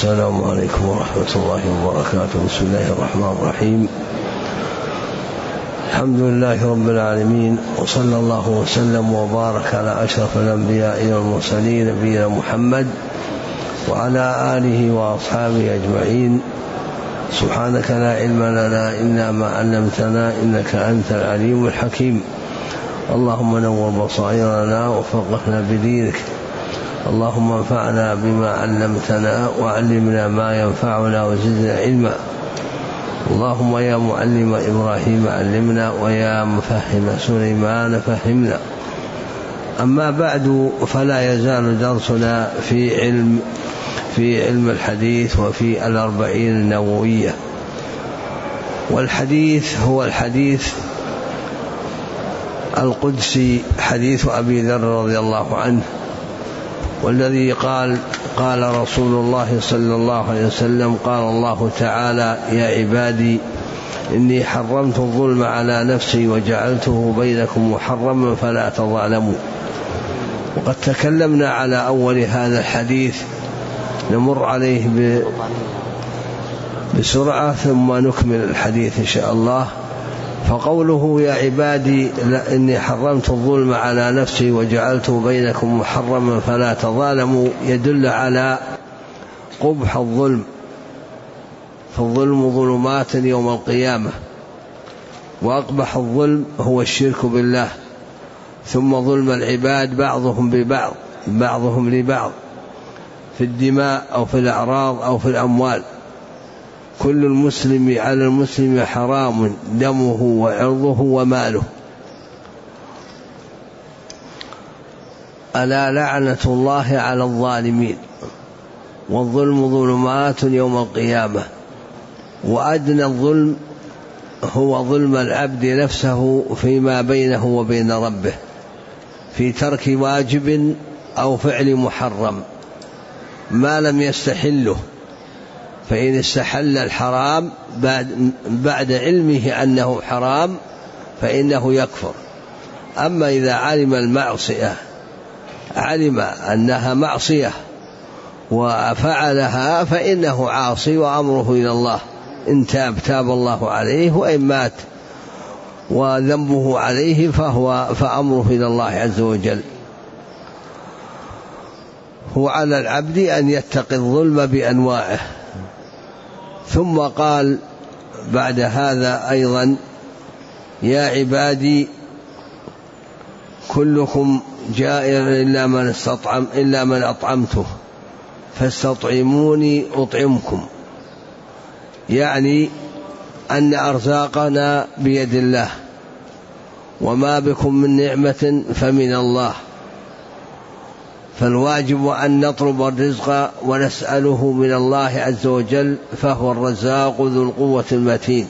السلام عليكم ورحمة الله وبركاته. بسم الله الرحمن الرحيم. الحمد لله رب العالمين، وصلى الله وسلم وبارك على أشرف الأنبياء والمرسلين نبينا محمد وعلى آله وأصحابه أجمعين. سبحانك لا علم لنا إلا ما علمتنا إنك أنت العليم الحكيم. اللهم نور بصائرنا وفقهنا بدينك. اللهم انفعنا بما علمتنا وعلمنا ما ينفعنا وزدنا علما. اللهم يا معلم إبراهيم علمنا ويا مفهم سليمان فهمنا. أما بعد، فلا يزال درسنا في علم الحديث وفي الأربعين النووية. والحديث هو الحديث القدسي، حديث أبي ذر رضي الله عنه، والذي قال رسول الله صلى الله عليه وسلم: قال الله تعالى: يا عبادي إني حرمت الظلم على نفسي وجعلته بينكم محرما فلا تظالموا. وقد تكلمنا على أول هذا الحديث، نمر عليه بسرعة ثم نكمل الحديث إن شاء الله. فقوله: يا عبادي إني حرمت الظلم على نفسي وجعلته بينكم محرما فلا تظالموا، يدل على قبح الظلم. فالظلم ظلمات يوم القيامة، وأقبح الظلم هو الشرك بالله، ثم ظلم العباد بعضهم لبعض في الدماء أو في الأعراض أو في الأموال. كل المسلم على المسلم حرام دمه وعرضه وماله. ألا لعنة الله على الظالمين، والظلم ظلمات يوم القيامة. وأدنى الظلم هو ظلم العبد نفسه فيما بينه وبين ربه، في ترك واجب أو فعل محرم ما لم يستحله. فإن استحل الحرام بعد علمه أنه حرام فإنه يكفر. أما إذا علم أنها معصية وفعلها فإنه عاصي وأمره إلى الله. إن تاب الله عليه، وإن مات وذنبه عليه فأمره إلى الله عز وجل. هو على العبد أن يتقي الظلم بأنواعه. ثم قال بعد هذا أيضا: يا عبادي كلكم جائر إلا من أطعمته فاستطعموني أطعمكم. يعني أن أرزاقنا بيد الله، وما بكم من نعمة فمن الله، فالواجب أن نطلب الرزق ونسأله من الله عز وجل، فهو الرزاق ذو القوة المتين.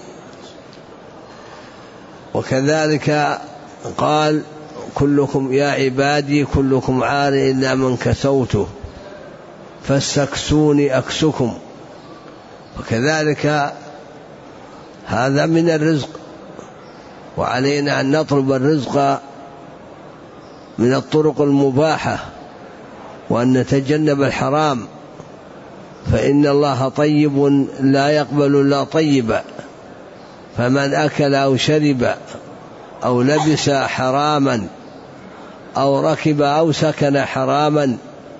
وكذلك قال: كلكم يا عبادي كلكم عار إلا من كسوته فاستكسوني أكسكم. وكذلك هذا من الرزق، وعلينا أن نطلب الرزق من الطرق المباحة، وأن نتجنب الحرام، فإن الله طيب لا يقبل إلا طيبا. فمن أكل أو شرب أو لبس حراما أو ركب أو سكن حراما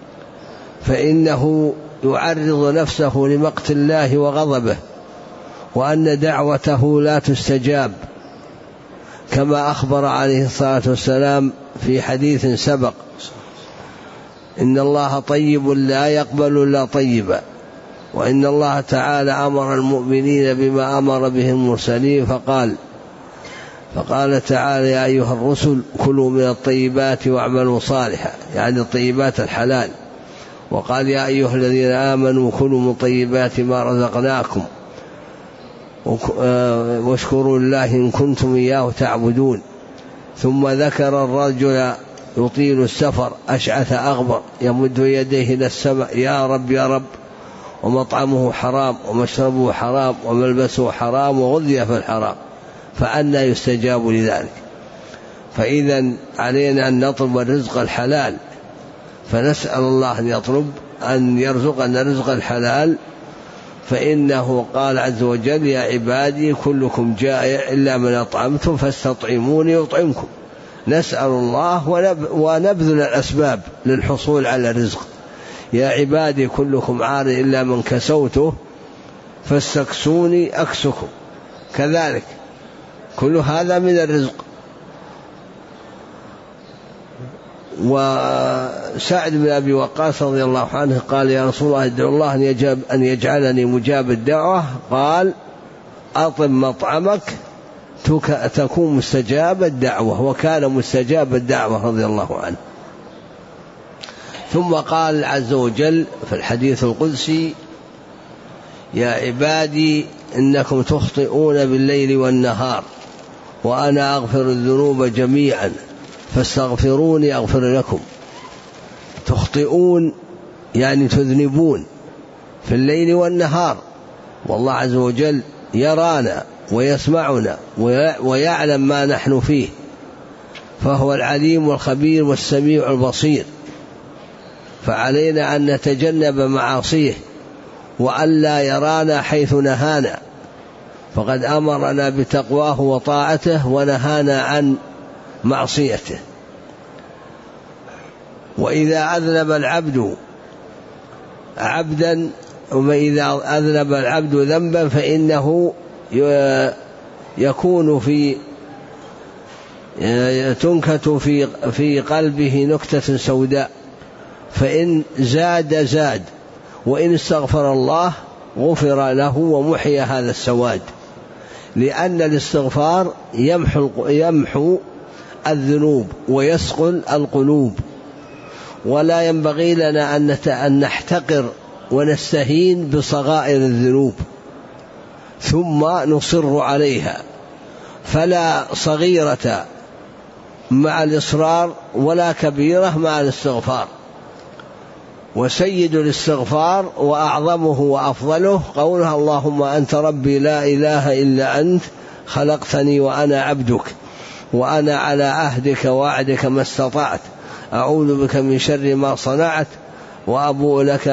فإنه يعرض نفسه لمقت الله وغضبه، وأن دعوته لا تستجاب، كما أخبر عليه الصلاة والسلام في حديث سبق: إن الله طيب لا يقبل إلا طيبا. وإن الله تعالى أمر المؤمنين بما أمر به المرسلين فقال تعالى: يا أيها الرسل كلوا من الطيبات واعملوا صالحا، يعني الطيبات الحلال. وقال: يا أيها الذين آمنوا كلوا من طيبات ما رزقناكم واشكروا لله إن كنتم إياه تعبدون. ثم ذكر الرجل يطيل السفر أشعث أغبر يمد يديه إلى السماء: يا رب يا رب، ومطعمه حرام ومشربه حرام وملبسه حرام وغذي في الحرام، فأنى يستجاب لذلك. فإذا علينا أن نطلب الرزق الحلال، فنسأل الله أن يرزقنا رزق الحلال، فإنه قال عز وجل: يا عبادي كلكم جائع إلا من أطعمتم فاستطعموني أطعمكم. نسأل الله ونبذل الأسباب للحصول على الرزق. يا عبادي كلكم عار إلا من كسوته فاستكسوني أكسكم، كذلك كل هذا من الرزق. وسعد بن أبي وقاص رضي الله عنه قال: يا رسول الله ادعو الله أن يجعلني مجاب الدعوة. قال: أطب مطعمك تكون مستجاب الدعوة، وكان مستجاب الدعوة رضي الله عنه. ثم قال عز وجل في الحديث القدسي: يا عبادي إنكم تخطئون بالليل والنهار وأنا أغفر الذنوب جميعا فاستغفروني أغفر لكم. تخطئون يعني تذنبون في الليل والنهار، والله عز وجل يرانا ويسمعنا ويعلم ما نحن فيه، فهو العليم والخبير والسميع البصير، فعلينا أن نتجنب معاصيه وألا يرانا حيث نهانا، فقد أمرنا بتقواه وطاعته ونهانا عن معصيته. وإذا أذنب العبد ذنبا فإنه يكون تنكت في قلبه نكتة سوداء، فإن زاد وإن استغفر الله غفر له ومحي هذا السواد، لأن الاستغفار يمحو الذنوب ويسقل القلوب، ولا ينبغي لنا أن نحتقر ونستهين بصغائر الذنوب ثم نصر عليها، فلا صغيرة مع الإصرار ولا كبيرة مع الاستغفار. وسيد الاستغفار وأعظمه وأفضله قولها: اللهم أنت ربي لا إله إلا أنت خلقتني وأنا عبدك وأنا على عهدك ووعدك ما استطعت، أعوذ بك من شر ما صنعت وأبوء لك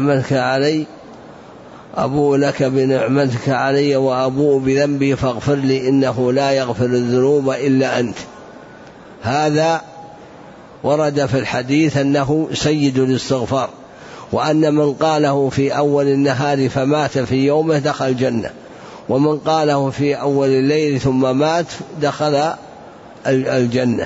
بنعمتك علي وأبوء بذنبي فاغفر لي إنه لا يغفر الذنوب إلا أنت. هذا ورد في الحديث أنه سيد الاستغفار، وأن من قاله في أول النهار فمات في يومه دخل الجنة، ومن قاله في أول الليل ثم مات دخل الجنة.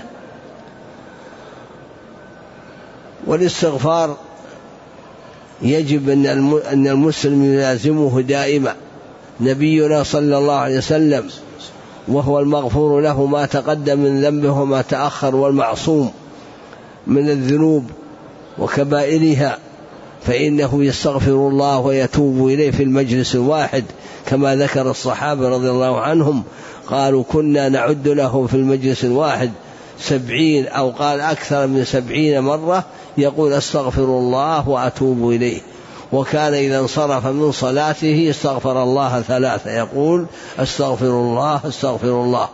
والاستغفار يجب أن المسلم يلازمه دائما. نبينا صلى الله عليه وسلم وهو المغفور له ما تقدم من ذنبه وما تأخر، والمعصوم من الذنوب وكبائرها، فإنه يستغفر الله ويتوب إليه في المجلس الواحد، كما ذكر الصحابة رضي الله عنهم قالوا: كنا نعد له في المجلس الواحد 70 أو قال أكثر من 70 مرة يقول: أستغفر الله وأتوب إليه. وكان إذا انصرف من صلاته استغفر الله 3 يقول: أستغفر الله أستغفر الله.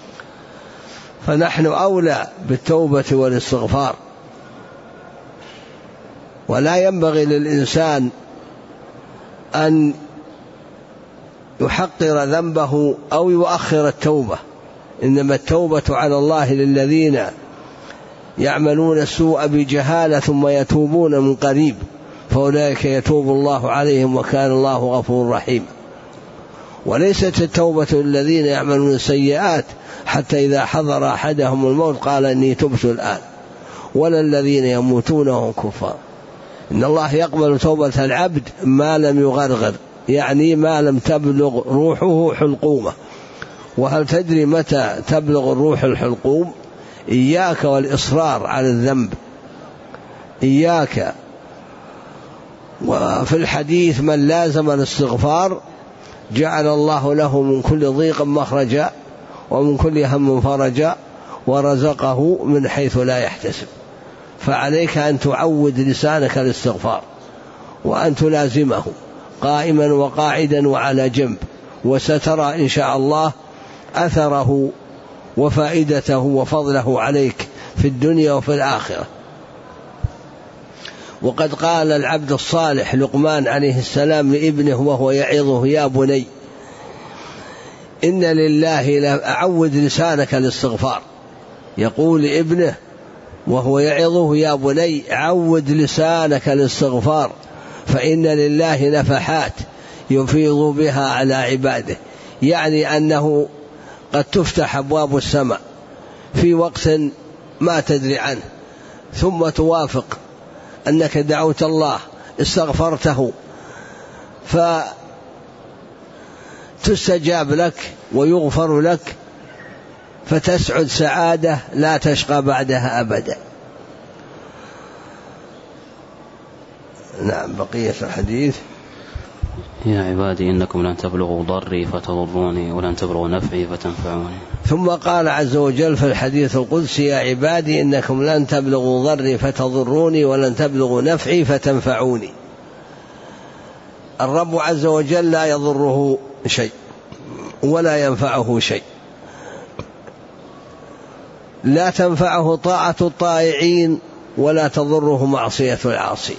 فنحن أولى بالتوبة والاستغفار، ولا ينبغي للإنسان أن يحقر ذنبه أو يؤخر التوبة، إنما التوبة على الله للذين يعملون السوء بجهالة ثم يتوبون من قريب، فأولئك يتوب الله عليهم وكان الله غفور رحيم. وليست التوبة للذين يعملون السيئات حتى إذا حضر أحدهم الموت قال: إني تبت الآن، ولا الذين يموتون وهم كفار. إن الله يقبل توبة العبد ما لم يغرغر، يعني ما لم تبلغ روحه حلقومه. وهل تدري متى تبلغ الروح الحلقوم؟ إياك والإصرار على الذنب، إياك. وفي الحديث: من لازم الاستغفار جعل الله له من كل ضيق مخرجا ومن كل هم فرجا ورزقه من حيث لا يحتسب. فعليك أن تعود لسانك الاستغفار، وأن تلازمه قائما وقاعدا وعلى جنب، وسترى إن شاء الله أثره وفائدته وفضله عليك في الدنيا وفي الآخرة. وقد قال العبد الصالح لقمان عليه السلام لابنه وهو يعظه: يا بني إن لله أعود لسانك الاستغفار. يقول لابنه وهو يعظه: يا بني عود لسانك الاستغفار، فإن لله نفحات يفيض بها على عباده. يعني أنه قد تفتح أبواب السماء في وقت ما تدري عنه، ثم توافق أنك دعوت الله استغفرته فتستجاب لك ويغفر لك، فتسعد سعادة لا تشقى بعدها أبدا. نعم. بقية الحديث: يا عبادي إنكم لن تبلغوا ضري فتضروني ولن تبلغوا نفعي فتنفعوني. ثم قال عز وجل في الحديث القدسي: يا عبادي إنكم لن تبلغوا ضري فتضروني ولن تبلغوا نفعي فتنفعوني. الرب عز وجل لا يضره شيء ولا ينفعه شيء، لا تنفعه طاعة الطائعين ولا تضره معصية العاصي.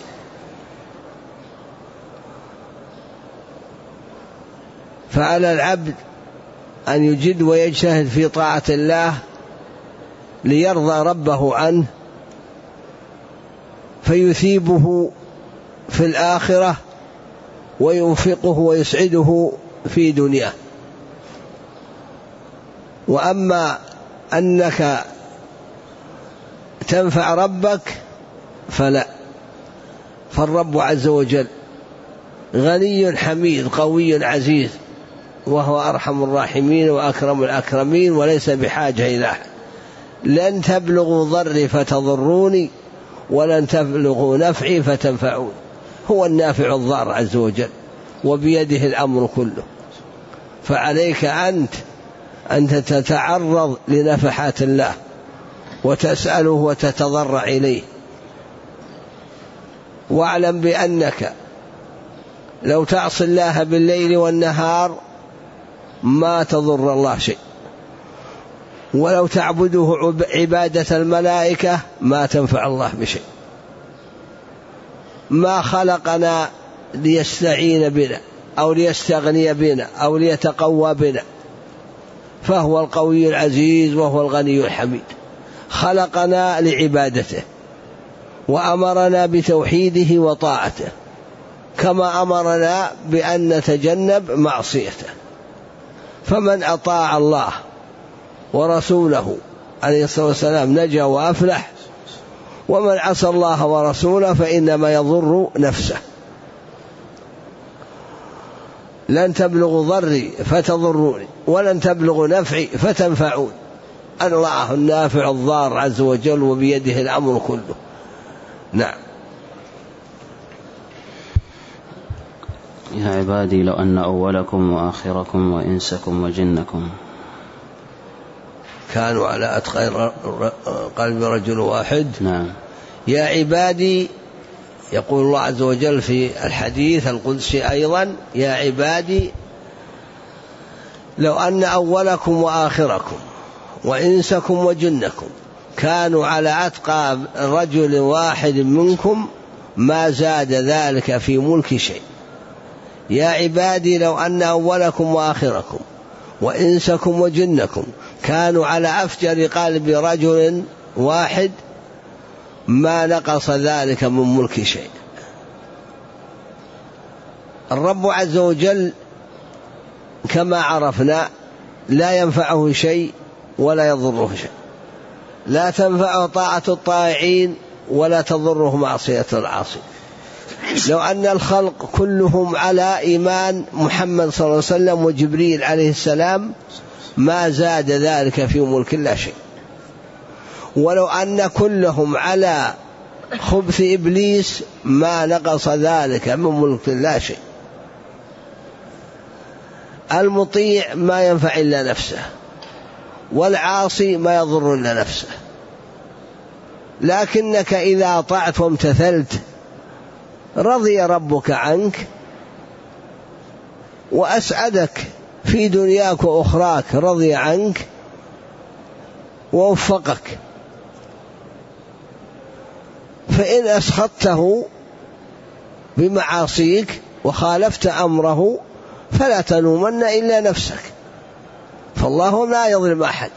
فعلى العبد أن يجد ويجتهد في طاعة الله ليرضى ربه عنه، فيثيبه في الآخرة وينفقه ويسعده في دنياه. وأما أنك تنفع ربك فلا، فالرب عز وجل غني حميد قوي عزيز، وهو أرحم الراحمين وأكرم الأكرمين، وليس بحاجة إلى أحد. لن تبلغوا ضري فتضروني ولن تبلغوا نفعي فتنفعون. هو النافع الضار عز وجل، وبيده الأمر كله. فعليك أنت تتعرض لنفحات الله وتسأله وتتضرع إليه. واعلم بأنك لو تعصي الله بالليل والنهار ما تضر الله شيء، ولو تعبده عبادة الملائكة ما تنفع الله بشيء. ما خلقنا ليستعين بنا أو ليستغني بنا أو ليتقوى بنا، فهو القوي العزيز وهو الغني الحميد. خلقنا لعبادته وأمرنا بتوحيده وطاعته، كما أمرنا بأن نتجنب معصيته. فمن أطاع الله ورسوله عليه الصلاة والسلام نجا وأفلح، ومن عصى الله ورسوله فإنما يضر نفسه. لن تبلغوا ضري فتضروني ولن تبلغوا نفعي فتنفعون. الله النافع الضار عز وجل، وبيده الأمر كله. نعم. يا عبادي لو أن أولكم وآخركم وإنسكم وجنكم كانوا على أتقى قلب رجل واحد. نعم. يا عبادي، يقول الله عز وجل في الحديث القدسي أيضا: يا عبادي لو أن أولكم وآخركم وإنسكم وجنكم كانوا على أتقى رجل واحد منكم ما زاد ذلك في ملك شيء. يا عبادي لو أن أولكم وآخركم وإنسكم وجنكم كانوا على أفجر قلب رجل واحد ما نقص ذلك من ملك شيء. الرب عز وجل كما عرفنا لا ينفعه شيء ولا يضره شيء، لا تنفعه طاعة الطائعين ولا تضره معصية العاصي. لو أن الخلق كلهم على إيمان محمد صلى الله عليه وسلم وجبريل عليه السلام ما زاد ذلك في ملك الله شيء. ولو أن كلهم على خبث إبليس ما نقص ذلك من ملك الله شيء. المطيع ما ينفع إلا نفسه، والعاصي ما يضر إلا نفسه. لكنك إذا أطعت وامتثلت رضي ربك عنك وأسعدك في دنياك وأخراك، رضي عنك ووفقك. فإن أسخطته بمعاصيك وخالفت أمره فلا تلومن إلا نفسك، فالله لا يظلم أحد.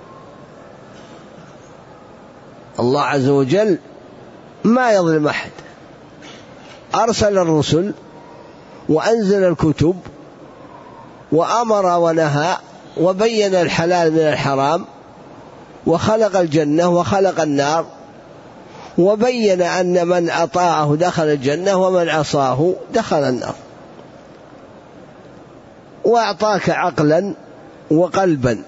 الله عز وجل ما يظلم أحد، أرسل الرسل وأنزل الكتب وأمر ونهى وبين الحلال من الحرام وخلق الجنة وخلق النار، وبين أن من أطاعه دخل الجنة ومن عصاه دخل النار، وأعطاك عقلا وقلبا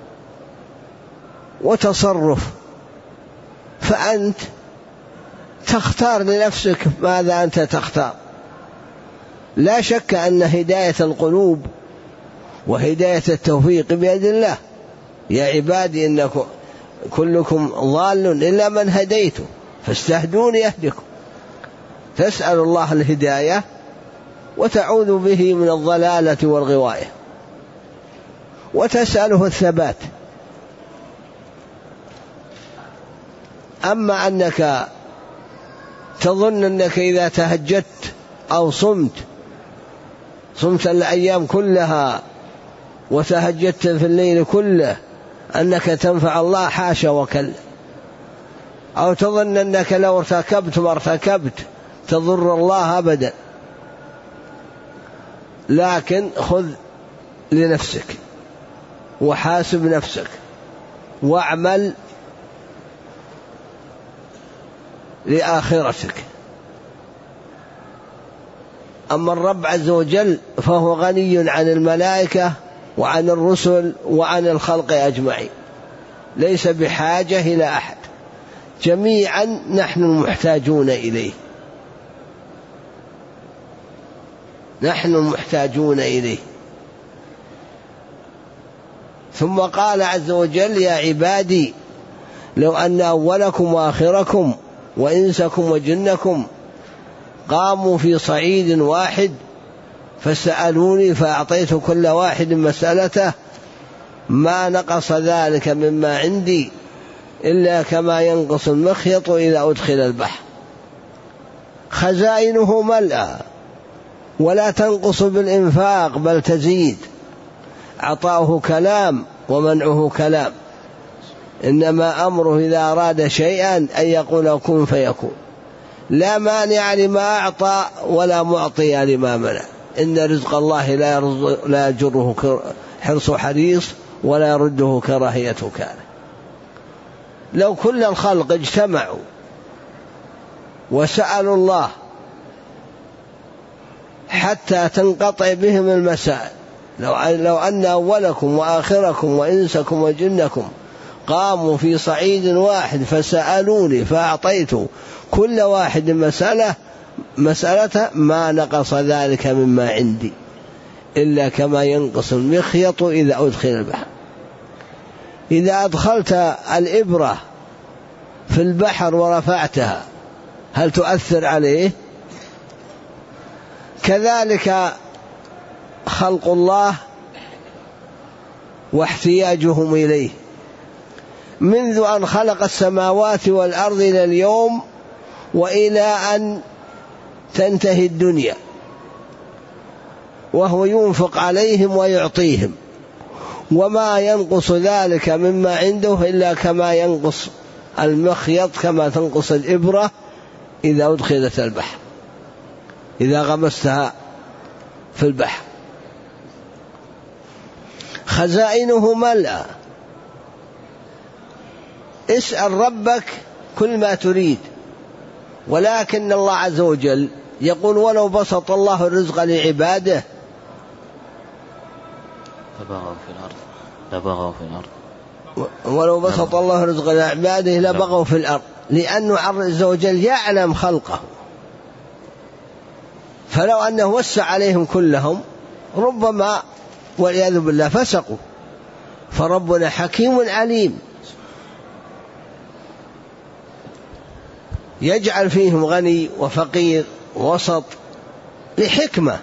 وتصرف، فأنت تختار لنفسك ماذا أنت تختار. لا شك أن هداية القلوب وهداية التوفيق بيد الله. يا عبادي إنكم كلكم ضال إلا من هديته فاستهدوني يهدكم. تسأل الله الهداية وتعوذ به من الضلالة والغواية، وتسأله الثبات. أما أنك تظن أنك إذا تهجدت أو صمت الأيام كلها وتهجدت في الليل كله أنك تنفع الله، حاشا وكلا. أو تظن أنك لو ارتكبت ما ارتكبت تضر الله أبدا. لكن خذ لنفسك وحاسب نفسك واعمل لآخرتك. أما الرب عز وجل فهو غني عن الملائكة وعن الرسل وعن الخلق أجمعين، ليس بحاجة إلى أحد، جميعا نحن المحتاجون إليه، نحن المحتاجون إليه. ثم قال عز وجل: يا عبادي لو أن أولكم وآخركم وإنسكم وجنكم قاموا في صعيد واحد فسألوني فأعطيت كل واحد مسألته ما نقص ذلك مما عندي إلا كما ينقص المخيط إذا أدخل البحر. خزائنه ملأى ولا تنقص بالإنفاق بل تزيد. عطاؤه كلام ومنعه كلام، إنما أمره إذا أراد شيئا أن يقول كن فيكون. لا مانع لما أعطى ولا معطي لما منع. إن رزق الله لا يجره حرص حريص ولا يرده كراهية كاره. لو كل الخلق اجتمعوا وسألوا الله حتى تنقطع بهم المسائل، لو أن أولكم وآخركم وإنسكم وجنكم قاموا في صعيد واحد فسألوني فأعطيت كل واحد مسألته ما نقص ذلك مما عندي إلا كما ينقص المخيط إذا أدخل البحر. إذا أدخلت الإبرة في البحر ورفعتها هل تؤثر عليه؟ كذلك خلق الله واحتياجهم إليه منذ أن خلق السماوات والأرض إلى اليوم وإلى أن تنتهي الدنيا، وهو ينفق عليهم ويعطيهم، وما ينقص ذلك مما عنده إلا كما ينقص المخيط، كما تنقص الإبرة إذا أدخلت البحر، إذا غمستها في البحر. خزائنه ملأى. اسأل ربك كل ما تريد، ولكن الله عز وجل يقول: ولو بسط الله الرزق لعباده لبغوا في الأرض. ولو بسط الله الرزق لعباده لبغوا في الأرض، لأنه عز وجل يعلم خلقه، فلو أنه وسع عليهم كلهم ربما والعياذ بالله فسقوا. فربنا حكيم عليم، يجعل فيهم غني وفقير وسط لحكمة،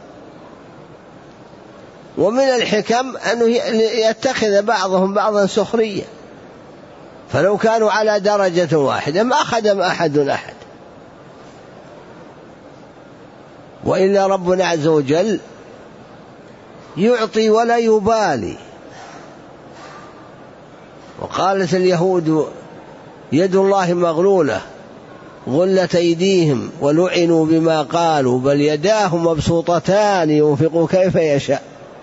ومن الحكم أنه يتخذ بعضهم بعضا سخرية، فلو كانوا على درجة واحدة ما خدم أحد أحد، وإلا ربنا عز وجل يعطي ولا يبالي. وقالت اليهود يد الله مغلولة غلت أيديهم ولعنوا بما قالوا بل يداه مبسوطتان ينفق كيف يشاء.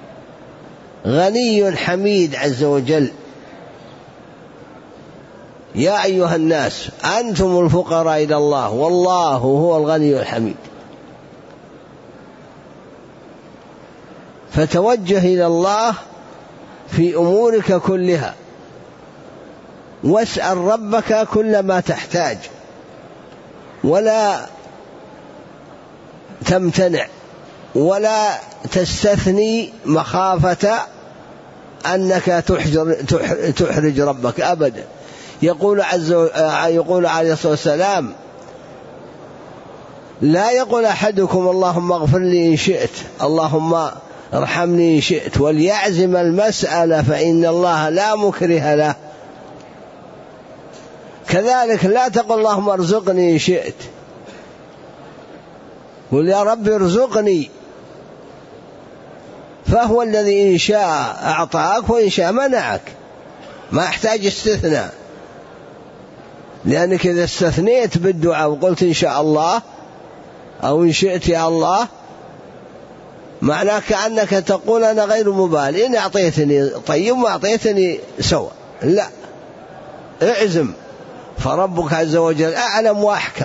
غني حميد عز وجل. يا أيها الناس أنتم الفقراء إلى الله والله هو الغني الحميد. فتوجه إلى الله في أمورك كلها واسأل ربك كل ما تحتاج ولا تمتنع ولا تستثني مخافة أنك تحرج ربك أبدا. يقول عليه الصلاة والسلام لا يقول أحدكم اللهم اغفر لي إن شئت اللهم ارحمني إن شئت وليعزم المسألة فإن الله لا مكره له. كذلك لا تقل اللهم ارزقني إن شئت، قل يا رب ارزقني، فهو الذي إن شاء أعطاك وإن شاء منعك، ما احتاج استثناء. لأنك إذا استثنيت بالدعاء وقلت إن شاء الله أو إن شئت يا الله معناه كأنك تقول أنا غير مبالي، إن أعطيتني طيب ما أعطيتني سواء. لا، اعزم، فربك عز وجل أعلم وأحكم.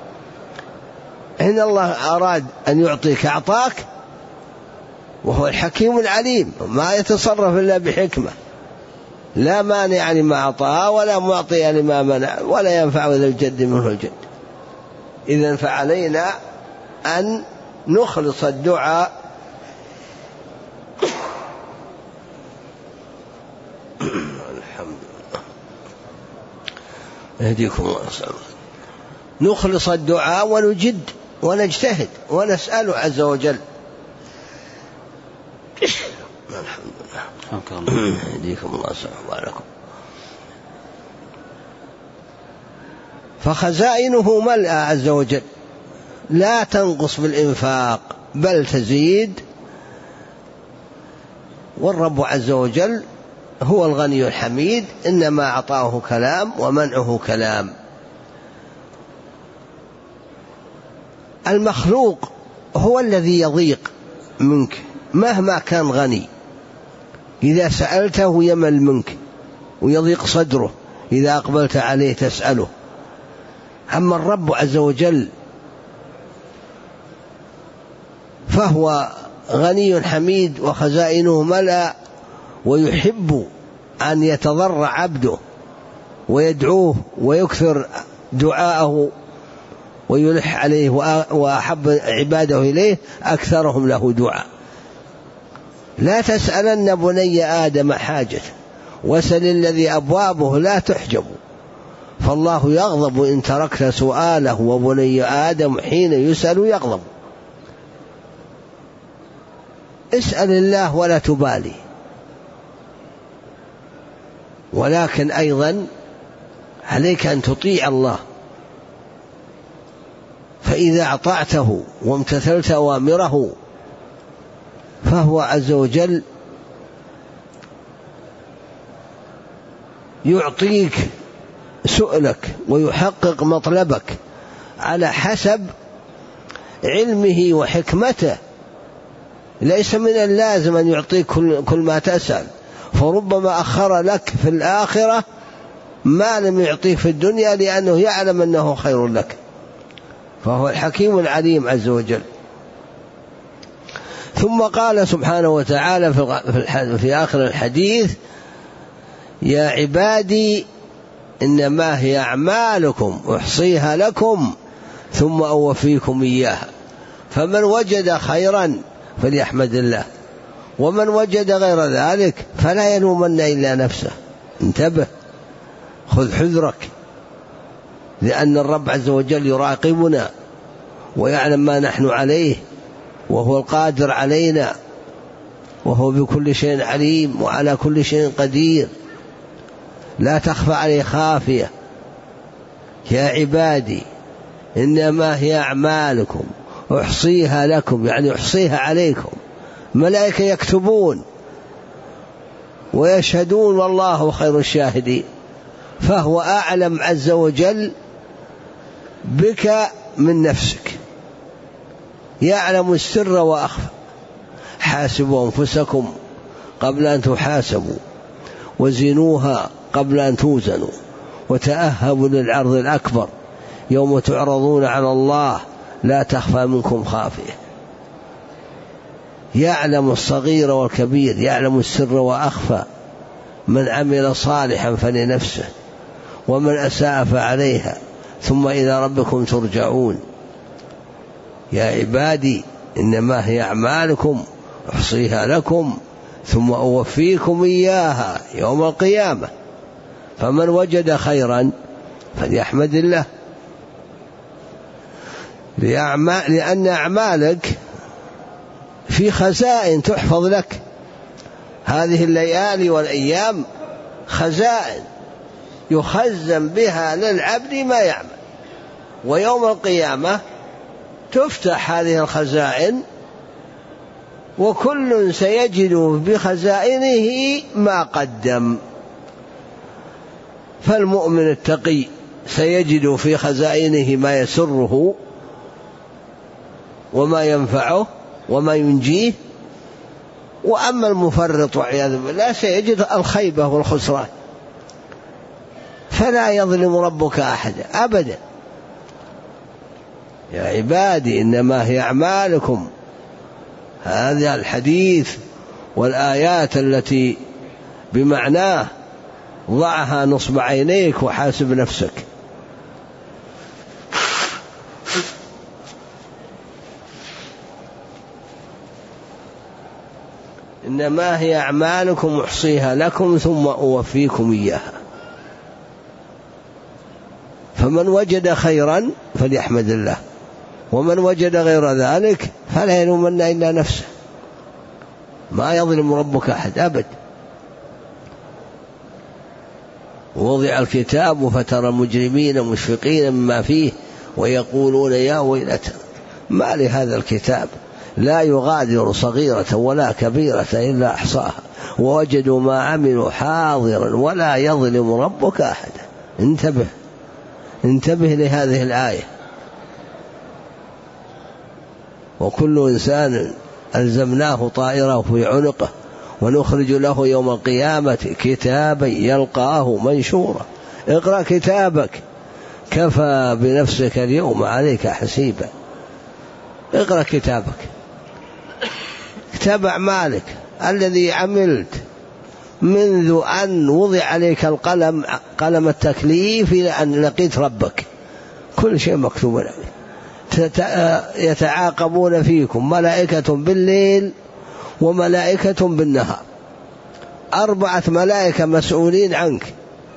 إن الله أراد أن يعطيك أعطاك، وهو الحكيم العليم ما يتصرف إلا بحكمة، لا مانع لما أعطاه ولا معطي لما منع ولا ينفع ذا الجد منه الجد. إذن فعلينا أن نخلص الدعاء الحمد لله يهديكم الله. نخلص الدعاء ونجد ونجتهد ونسأل عز وجل. الحمد لله يهديكم الله وباركم. فخزائنه ملأ عز وجل لا تنقص بالإنفاق بل تزيد. والرب عز وجل هو الغني الحميد، إنما أعطاه كلام ومنعه كلام. المخلوق هو الذي يضيق منك مهما كان غني، إذا سألته يمل منك ويضيق صدره إذا أقبلت عليه تسأله. أما الرب عز وجل فهو غني حميد وخزائنه ملأ، ويحب أن يتضرع عبده ويدعوه ويكثر دعاءه ويلح عليه، وأحب عباده إليه أكثرهم له دعاء. لا تسألن بني آدم حاجة وسل الذي أبوابه لا تحجب، فالله يغضب إن تركت سؤاله وبني آدم حين يسأل يغضب. اسأل الله ولا تبالي، ولكن أيضا عليك أن تطيع الله، فإذا أطعته وامتثلت أوامره فهو عز وجل يعطيك سؤلك ويحقق مطلبك على حسب علمه وحكمته. ليس من اللازم أن يعطيك كل ما تسأل، فربما أخر لك في الآخرة ما لم يعطيك في الدنيا لأنه يعلم أنه خير لك، فهو الحكيم العليم عز وجل. ثم قال سبحانه وتعالى في آخر الحديث يا عبادي إنما هي أعمالكم أحصيها لكم ثم أوفيكم إياها، فمن وجد خيرا فليحمد الله، ومن وجد غير ذلك فلا يلومن إلا نفسه. انتبه، خذ حذرك، لأن الرب عز وجل يراقبنا ويعلم ما نحن عليه، وهو القادر علينا، وهو بكل شيء عليم وعلى كل شيء قدير، لا تخفى عليه خافية. يا عبادي إنما هي أعمالكم أحصيها لكم يعني أحصيها عليكم، ملائكة يكتبون ويشهدون والله خير الشاهدين، فهو أعلم عز وجل بك من نفسك، يعلم السر وأخفى. حاسبوا أنفسكم قبل أن تحاسبوا وزنوها قبل أن توزنوا وتأهبوا للعرض الأكبر يوم تعرضون على الله لا تخفى منكم خافية. يعلم الصغير والكبير، يعلم السر وأخفى. من عمل صالحا فلنفسه ومن أساء فعليها ثم إلى ربكم ترجعون. يا عبادي إنما هي أعمالكم أحصيها لكم ثم أوفيكم إياها يوم القيامة، فمن وجد خيرا فليحمد الله، لأن أعمالك في خزائن تحفظ لك. هذه الليالي والأيام خزائن يخزن بها للعبد ما يعمل، ويوم القيامة تفتح هذه الخزائن وكل سيجد بخزائنه ما قدم. فالمؤمن التقي سيجد في خزائنه ما يسره وما ينفعه وما ينجيه، وأما المفرط والعياذ بالله سيجد الخيبة والخسران. فلا يظلم ربك أحدا أبدا. يا عبادي إنما هي أعمالكم. هذا الحديث والآيات التي بمعناه ضعها نصب عينيك وحاسب نفسك. إنما هي أعمالكم أحصيها لكم ثم أوفيكم إياها، فمن وجد خيرا فليحمد الله، ومن وجد غير ذلك فلا يلومن إلا نفسه. ما يظلم ربك أحد أبد. ووضع الكتاب فترى المجرمين مشفقين مما فيه ويقولون يا ويلتنا ما لهذا الكتاب لا يغادر صغيرة ولا كبيرة إلا أحصاها ووجدوا ما عملوا حاضرا ولا يظلم ربك أحدا. انتبه لهذه الآية. وكل إنسان ألزمناه طائره في عنقه ونخرج له يوم القيامة كتابا يلقاه منشورا اقرأ كتابك كفى بنفسك اليوم عليك حسيبا. اقرأ كتابك، كتاب أعمالك الذي عملت منذ أن وضع عليك القلم، قلم التكليف، إلى أن لقيت ربك كل شيء مكتوب عليك. يتعاقبون فيكم ملائكة بالليل وملائكة بالنهار، 4 ملائكة مسؤولين عنك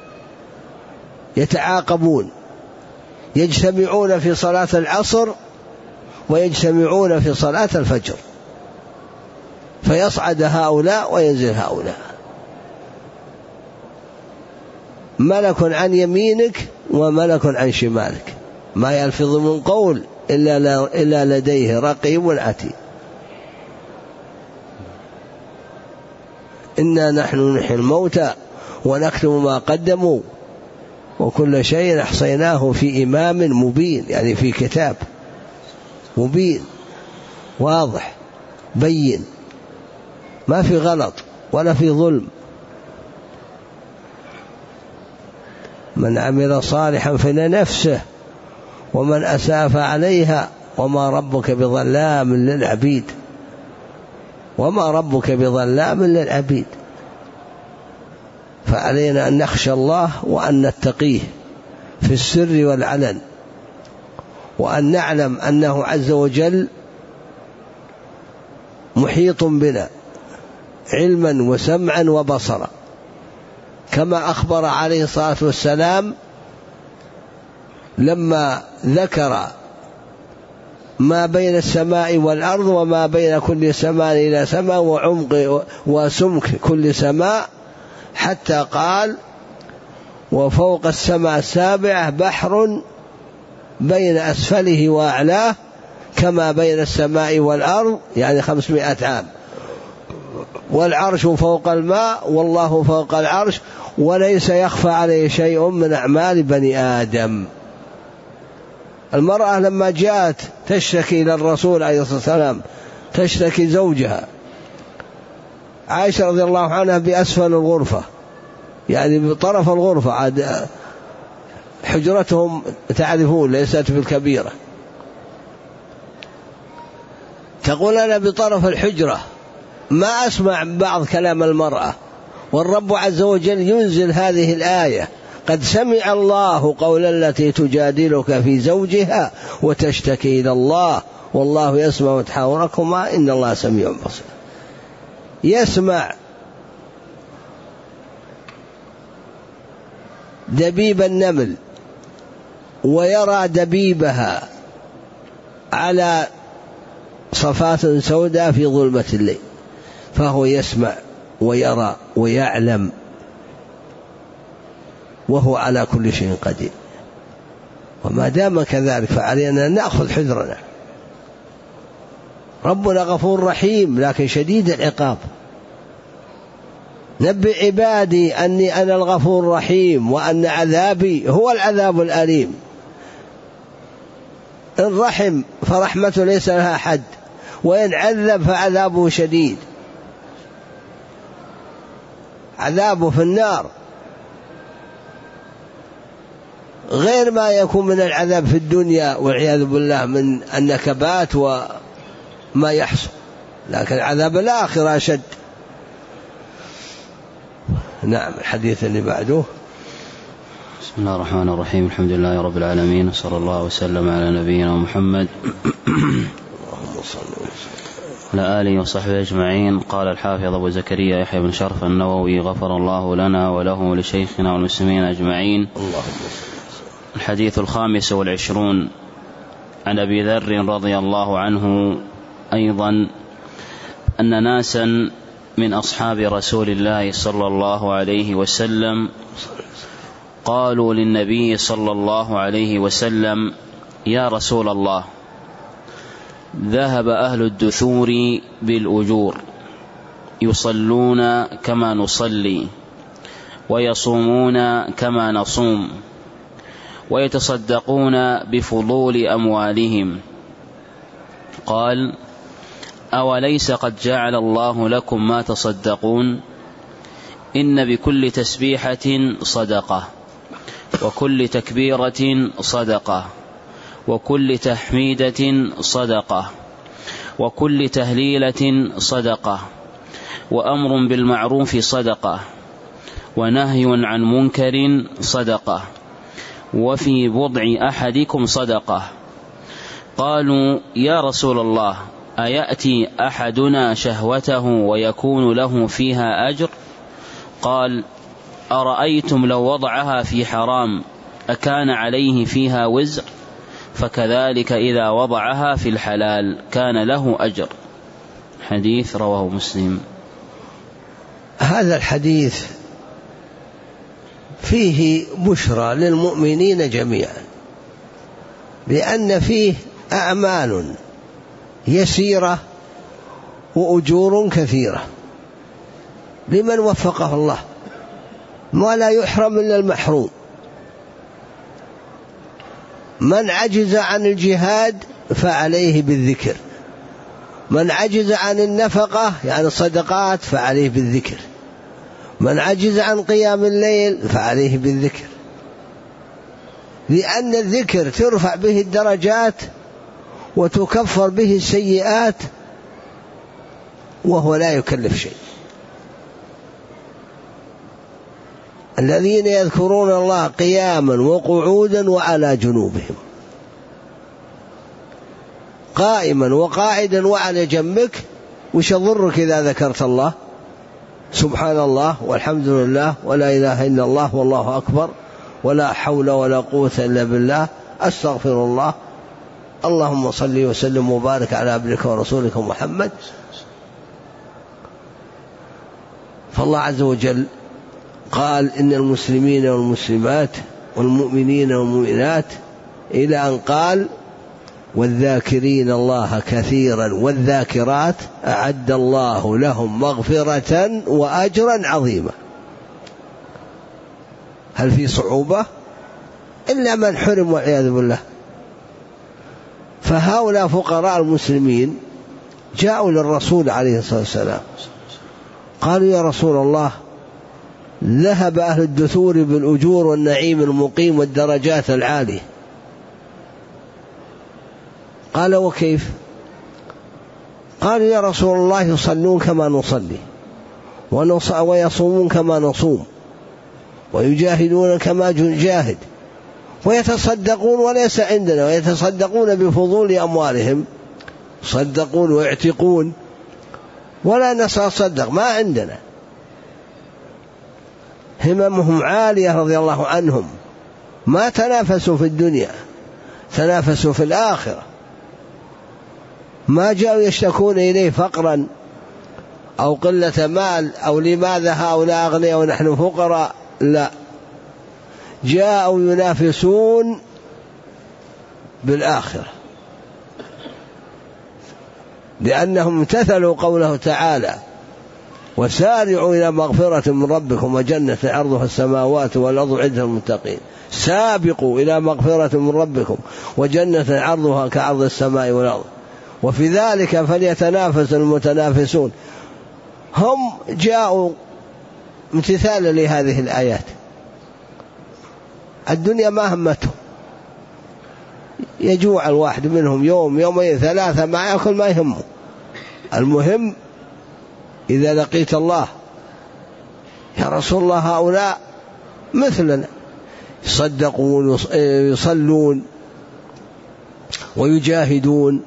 يتعاقبون، يجتمعون في صلاة العصر ويجتمعون في صلاة الفجر، فيصعد هؤلاء وينزل هؤلاء. ملك عن يمينك وملك عن شمالك، ما يلفظ من قول إلا لديه رقيب عتيد. إنا نحن نحيي الموتى ونكتب ما قدموا وكل شيء أحصيناه في إمام مبين، يعني في كتاب مبين واضح بين، ما في غلط ولا في ظلم. من عمل صالحا فلنفسه ومن أساء فعليها وما ربك بظلام للعبيد. وما ربك بظلام للعبيد. فعلينا أن نخشى الله وأن نتقيه في السر والعلن، وأن نعلم أنه عز وجل محيط بنا علما وسمعا وبصرا، كما أخبر عليه الصلاة والسلام لما ذكر ما بين السماء والأرض وما بين كل سماء إلى سماء وعمق وسمك كل سماء، حتى قال وفوق السماء السابعة بحر بين أسفله وأعلاه كما بين السماء والأرض، يعني 500 عام، والعرش فوق الماء والله فوق العرش، وليس يخفى عليه شيء من أعمال بني آدم. المرأة لما جاءت تشتكي إلى الرسول عليه الصلاة والسلام، تشتكي زوجها، عائشة رضي الله عنها بأسفل الغرفة، يعني بطرف الغرفة، عاد حجرتهم تعرفون ليست بالكبيرة، تقول أنا بطرف الحجرة ما أسمع بعض كلام المرأة، والرب عز وجل ينزل هذه الآية: قد سمع الله قول التي تجادلك في زوجها وتشتكي إلى الله والله يسمع تحاوركما إن الله سميع بصير. يسمع دبيب النمل ويرى دبيبها على صفات سوداء في ظلمة الليل، فهو يسمع ويرى ويعلم، وهو على كل شيء قدير. وما دام كذلك فعلينا أن نأخذ حذرنا. ربنا غفور رحيم لكن شديد العقاب. نبئ عبادي أني أنا الغفور الرحيم وأن عذابي هو العذاب الأليم. إن رحم فرحمته ليس لها حد، وإن عذب فعذابه شديد، عذابه في النار غير ما يكون من العذاب في الدنيا والعياذ بالله من النكبات وما يحصل، لكن عذاب الآخرة أشد. نعم. الحديث اللي بعده. بسم الله الرحمن الرحيم. الحمد لله رب العالمين، صلى الله وسلم على نبينا محمد على آله وصحبه أجمعين. قال الحافظ أبو زكريا يحيى بن شرف النووي غفر الله لنا وله ولشيخنا والمسلمين أجمعين. الحديث 25 عن أبي ذر رضي الله عنه أيضا أن ناسا من أصحاب رسول الله صلى الله عليه وسلم قالوا للنبي صلى الله عليه وسلم: يا رسول الله، ذهب أهل الدثور بالأجور، يصلون كما نصلي، ويصومون كما نصوم، ويتصدقون بفضول أموالهم. قال: أوليس قد جعل الله لكم ما تصدقون؟ إن بكل تسبيحة صدقة، وكل تكبيرة صدقة، وكل تحميدة صدقة، وكل تهليلة صدقة، وأمر بالمعروف صدقة، ونهي عن منكر صدقة، وفي بضع أحدكم صدقة. قالوا: يا رسول الله، أيأتي أحدنا شهوته ويكون له فيها أجر؟ قال: أرأيتم لو وضعها في حرام أكان عليه فيها وزر؟ فكذلك إذا وضعها في الحلال كان له أجر. حديث رواه مسلم. هذا الحديث فيه بشرى للمؤمنين جميعا، لأن فيه أعمال يسيرة وأجور كثيرة لمن وفقه الله، ولا يحرم إلا المحروم. من عجز عن الجهاد فعليه بالذكر، من عجز عن النفقة يعني الصدقات فعليه بالذكر، من عجز عن قيام الليل فعليه بالذكر، لأن الذكر ترفع به الدرجات وتكفر به السيئات وهو لا يكلف شيء. الذين يذكرون الله قياما وقعودا وعلى جنوبهم، قائما وقاعدا وعلى جنبك، وش يضرك إذا ذكرت الله؟ سبحان الله والحمد لله ولا إله إلا الله والله أكبر ولا حول ولا قوة إلا بالله، أستغفر الله، اللهم صل وسلم وبارك على عبدك ورسولك محمد. فالله عز وجل قال: إن المسلمين والمسلمات والمؤمنين والمؤمنات، إلى أن قال: والذاكرين الله كثيرا والذاكرات أعد الله لهم مغفرة وأجرا عظيما. هل في صعوبة؟ إلا من حرم والعياذ بالله. فهؤلاء فقراء المسلمين جاءوا للرسول عليه الصلاة والسلام قالوا يا رسول الله ذهب أهل الدثور بالأجور والنعيم المقيم والدرجات العالية. قال وكيف؟ قالوا يا رسول الله يصلون كما نصلي ويصومون كما نصوم ويجاهدون كما نجاهد ويتصدقون وليس عندنا، ويتصدقون بفضول أموالهم، يصدقون ويعتقون ولا نتصدق، ما عندنا. هممهم عالية رضي الله عنهم، ما تنافسوا في الدنيا، تنافسوا في الآخرة. ما جاءوا يشتكون إليه فقرا أو قلة مال أو لماذا هؤلاء أغنياء ونحن فقراء، لا، جاءوا ينافسون بالآخرة، لأنهم امتثلوا قوله تعالى وسارعوا إلى مغفرة من ربكم وجنة عرضها السماوات والأرض عدة المتقين. سابقوا إلى مغفرة من ربكم وجنة عرضها كعرض السماء والأرض وفي ذلك فليتنافس المتنافسون. هم جاءوا امتثالا لهذه الآيات. الدنيا ما همتهم، يجوع الواحد منهم يوم يومين ثلاثة ما يأكل ما يهمه، المهم إذا لقيت الله. يا رسول الله هؤلاء مثلنا يصدقون يصلون ويجاهدون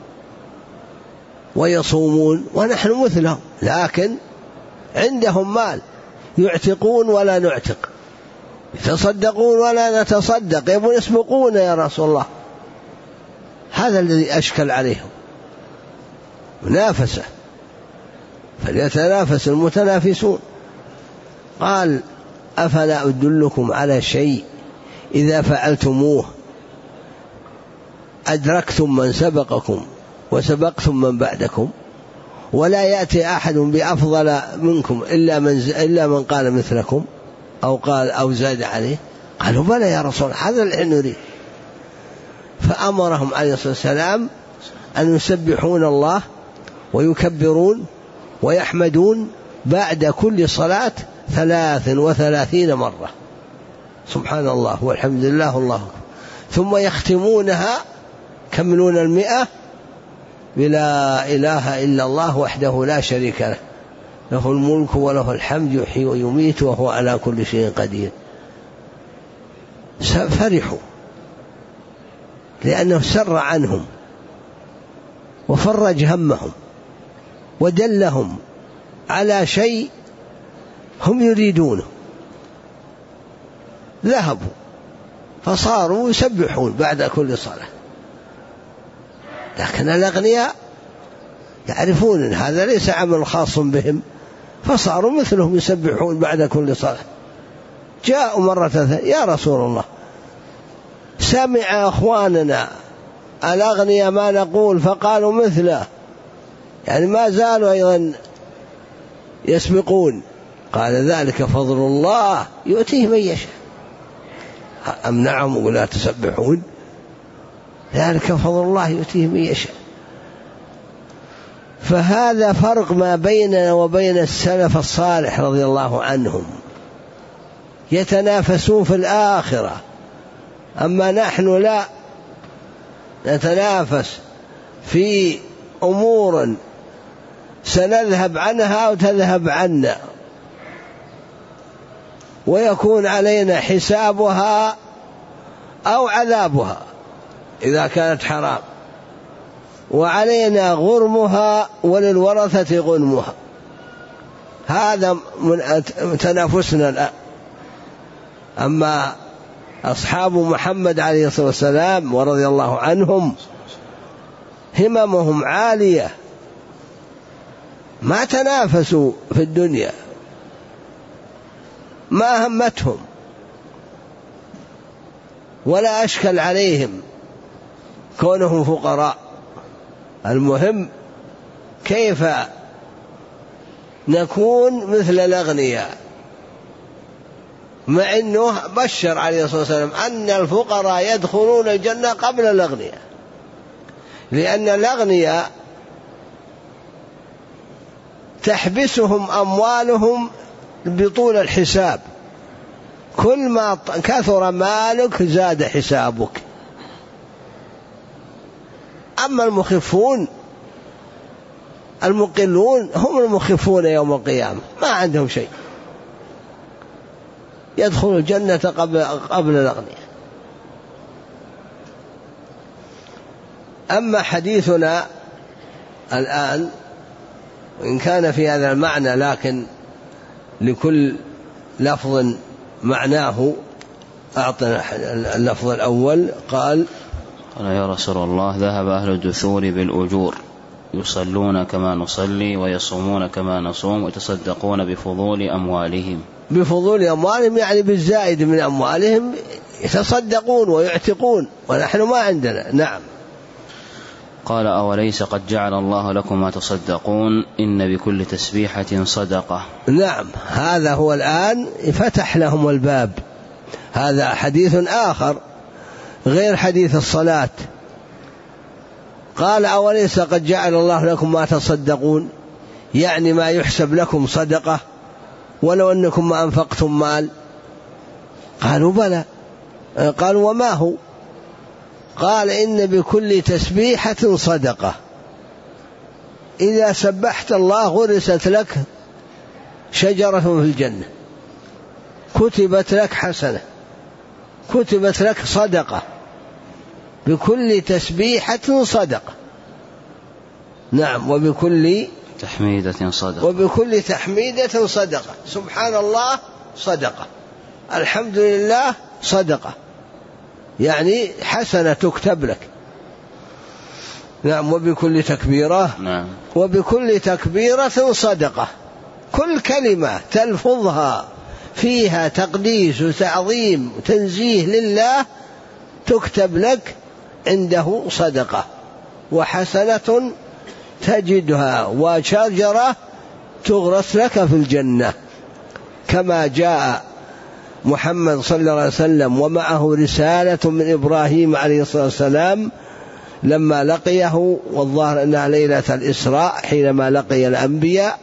ويصومون ونحن مثلهم، لكن عندهم مال، يعتقون ولا نعتق، يتصدقون ولا نتصدق، يبون يسبقون يا رسول الله. هذا الذي أشكل عليهم، منافسة، فليتنافس المتنافسون. قال أفلا أدلكم على شيء إذا فعلتموه أدركتم من سبقكم وسبقتم من بعدكم ولا يأتي أحد بأفضل منكم إلا من قال مثلكم أو قال أو زاد عليه. قالوا بلى يا رسول هذا اللي نريد. فأمرهم عليه الصلاة والسلام أن يسبحون الله ويكبرون ويحمدون بعد كل صلاة 33 مرة، سبحان الله والحمد لله والله أكبر، ثم يختمونها كملون 100 بلا إله إلا الله وحده لا شريك له، له الملك وله الحمد يحيي ويميت وهو على كل شيء قدير. فرحوا لأنه سر عنهم وفرج همهم ودلهم على شيء هم يريدونه، ذهبوا فصاروا يسبحون بعد كل صلاة. لكن الأغنياء يعرفون أن هذا ليس عمل خاص بهم، فصاروا مثلهم يسبحون بعد كل صلاة. جاءوا مرة ثانية يا رسول الله سمع أخواننا الأغنياء ما نقول فقالوا مثله، يعني ما زالوا أيضا يسبقون. قال ذلك فضل الله يؤتيه من يشاء. أمنعهم ولا تسبحون؟ ذلك فضل الله يؤتيه من يشاء. فهذا فرق ما بيننا وبين السلف الصالح رضي الله عنهم، يتنافسون في الآخرة، أما نحن لا، نتنافس في أمور سنذهب عنها أو تذهب عنا، ويكون علينا حسابها أو عذابها إذا كانت حرام، وعلينا غرمها وللورثة غنمها. هذا من تنافسنا الآن. أما أصحاب محمد عليه الصلاة والسلام ورضي الله عنهم هممهم عالية، ما تنافسوا في الدنيا، ما همتهم ولا أشكل عليهم كونهم فقراء. المهم كيف نكون مثل الأغنياء، مع أنه بشر عليه الصلاة والسلام أن الفقراء يدخلون الجنة قبل الأغنياء، لأن الأغنياء تحبسهم أموالهم بطول الحساب، كل ما كثر مالك زاد حسابك. أما المخفون المقلون هم المخفون يوم القيامة، ما عندهم شيء، يدخل الجنة قبل الأغنياء. أما حديثنا الآن إن كان في هذا المعنى، لكن لكل لفظ معناه. أعطنا اللفظ الأول. قال يا رسول الله ذهب أهل الدثور بالأجور يصلون كما نصلي ويصومون كما نصوم ويتصدقون بفضول أموالهم. بفضول أموالهم يعني بالزائد من أموالهم يتصدقون ويعتقون، ونحن ما عندنا. نعم. قال أوليس قد جعل الله لكم ما تصدقون إن بكل تسبيحة صدقة. نعم، هذا هو الآن فتح لهم الباب. هذا حديث آخر غير حديث الصلاة. قال أوليس قد جعل الله لكم ما تصدقون، يعني ما يحسب لكم صدقة ولو أنكم ما أنفقتم مال. قالوا بلى. قالوا وما هو؟ قال إن بكل تسبيحة صدقة، إذا سبحت الله غرست لك شجرة في الجنة، كتبت لك حسنة، كتبت لك صدقة، بكل تسبيحة صدقة. نعم، وبكل تحميدة صدقة، وبكل تحميدة صدقة. سبحان الله صدقة، الحمد لله صدقة، يعني حسنة تكتب لك. نعم، وبكل تكبيرة. نعم. وبكل تكبيرة صدقة، كل كلمة تلفظها فيها تقديس وتعظيم وتنزيه لله تكتب لك عنده صدقة وحسنة تجدها وشجرة تغرس لك في الجنة، كما جاء محمد صلى الله عليه وسلم ومعه رسالة من إبراهيم عليه الصلاة والسلام لما لقيه، والظاهر أنها ليلة الإسراء حينما لقي الأنبياء،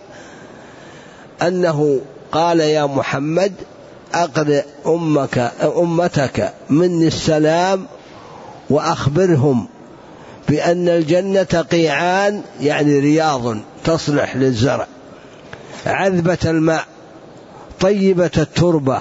أنه قال يا محمد أقرئ أمتك مني السلام وأخبرهم بأن الجنة قيعان، يعني رياض تصلح للزرع، عذبة الماء طيبة التربة،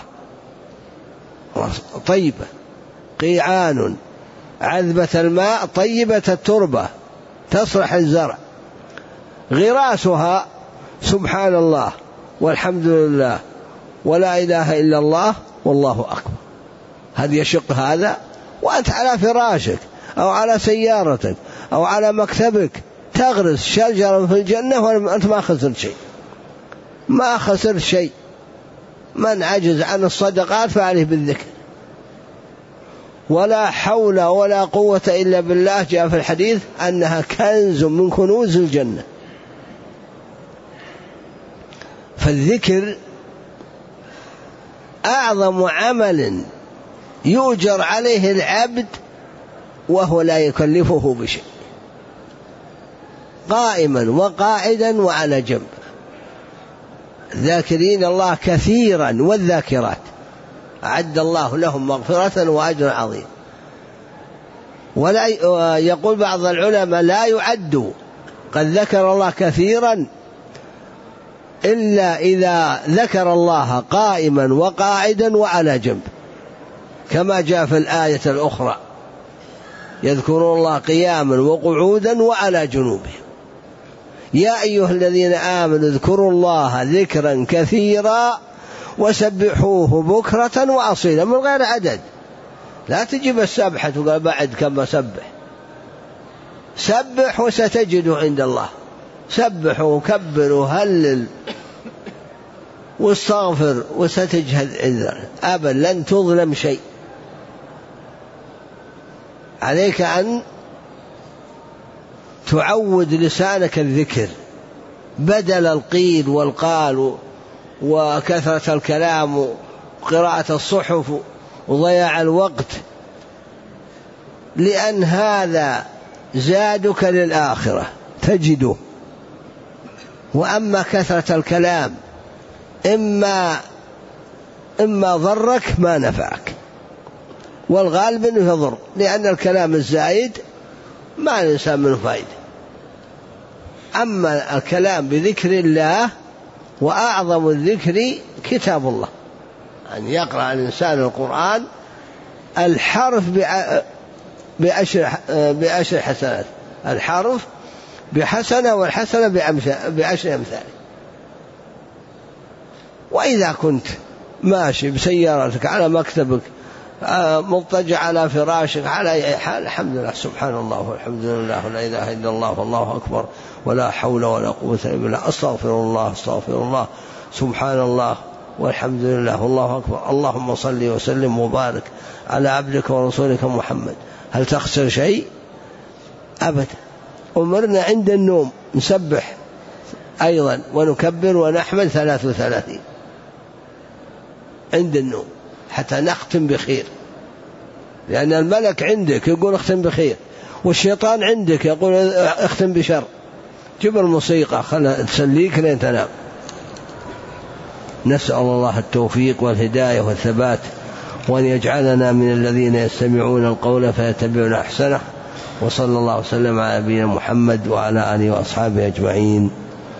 طيبة قيعان عذبة الماء طيبة التربة تصلح الزرع، غراسها سبحان الله والحمد لله ولا إله إلا الله والله أكبر. هذا يشق هذا، وأنت على فراشك أو على سيارتك أو على مكتبك تغرس شجرة في الجنة وأنت ما خسرت شيء، ما خسرت شيء. من عجز عن الصدقات فعليه بالذكر. ولا حول ولا قوة إلا بالله، جاء في الحديث أنها كنز من كنوز الجنة. فالذكر أعظم عمل يؤجر عليه العبد وهو لا يكلفه بشيء، قائما وقاعدا وعلى جنب، ذاكرين الله كثيرا والذاكرات أعد الله لهم مغفرة وأجر عظيم. ولا يقول بعض العلماء لا يعد قد ذكر الله كثيرا إلا إذا ذكر الله قائما وقاعدا وعلى جنب، كما جاء في الآية الأخرى يذكرون الله قياما وقعودا وعلى جنوبهم. يا أيها الذين آمنوا اذكروا الله ذكرا كثيرا وسبحوه بكرة وأصيلا، من غير عدد. لا تجيب السبحة وقال بعد كم سبح، سبح وستجد عند الله، سبح وكبر وهلل واستغفر وستجهد عذر، أبدا لن تظلم شيء. عليك أن تعود لسانك الذكر بدل القيل والقال وكثرة الكلام وقراءة الصحف وضياع الوقت، لأن هذا زادك للآخرة تجده. وأما كثرة الكلام إما ضرك ما نفعك، والغالب أنه يضر، لأن الكلام الزايد ما الإنسان منه فائدة. أما الكلام بذكر الله، وأعظم الذكر كتاب الله، أن يقرأ الإنسان القرآن الحرف بعشر حسنات، الحرف بحسنة والحسنة بعشر أمثال. وإذا كنت ماشي بسيارتك على مكتبك مضطجع على فراشك على أي حال، الحمد لله سبحان الله والحمد لله لا إله إلا الله والله أكبر ولا حول ولا قوة إلا بالله، أستغفر الله أستغفر الله سبحان الله والحمد لله والله أكبر، اللهم صل وسلم وبارك على عبدك ورسولك محمد. هل تخسر شيء؟ أبدا. أمرنا عند النوم نسبح أيضا ونكبر ونحمد 33 عند النوم حتى نختم بخير، لأن الملك عندك يقول اختم بخير، والشيطان عندك يقول اختم بشر. جيب الموسيقى خلها تسليك لين تنام. نسأل الله التوفيق والهداية والثبات، وأن يجعلنا من الذين يستمعون القول فيتبعون أحسنه. وصلى الله وسلم على نبينا محمد وعلى آله وأصحابه أجمعين.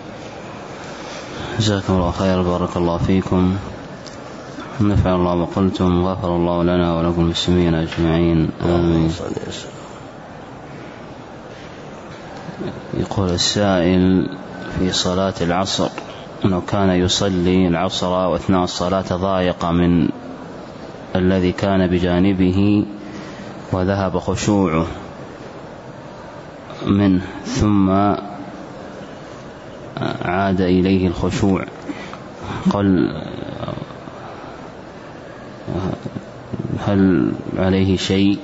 جزاكم الله خير، بارك الله فيكم، نفع الله ما قلتم، غفر الله لنا ولكم المسلمين أجمعين، آمين. يقول السائل في صلاة العصر أنه كان يصلي العصر وأثناء الصلاة ضايق من الذي كان بجانبه وذهب خشوعه منه، ثم عاد إليه الخشوع، قال هل عليه شيء؟